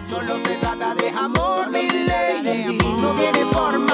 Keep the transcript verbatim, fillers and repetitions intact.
Solo se trata de amor, mi lady. No tiene forma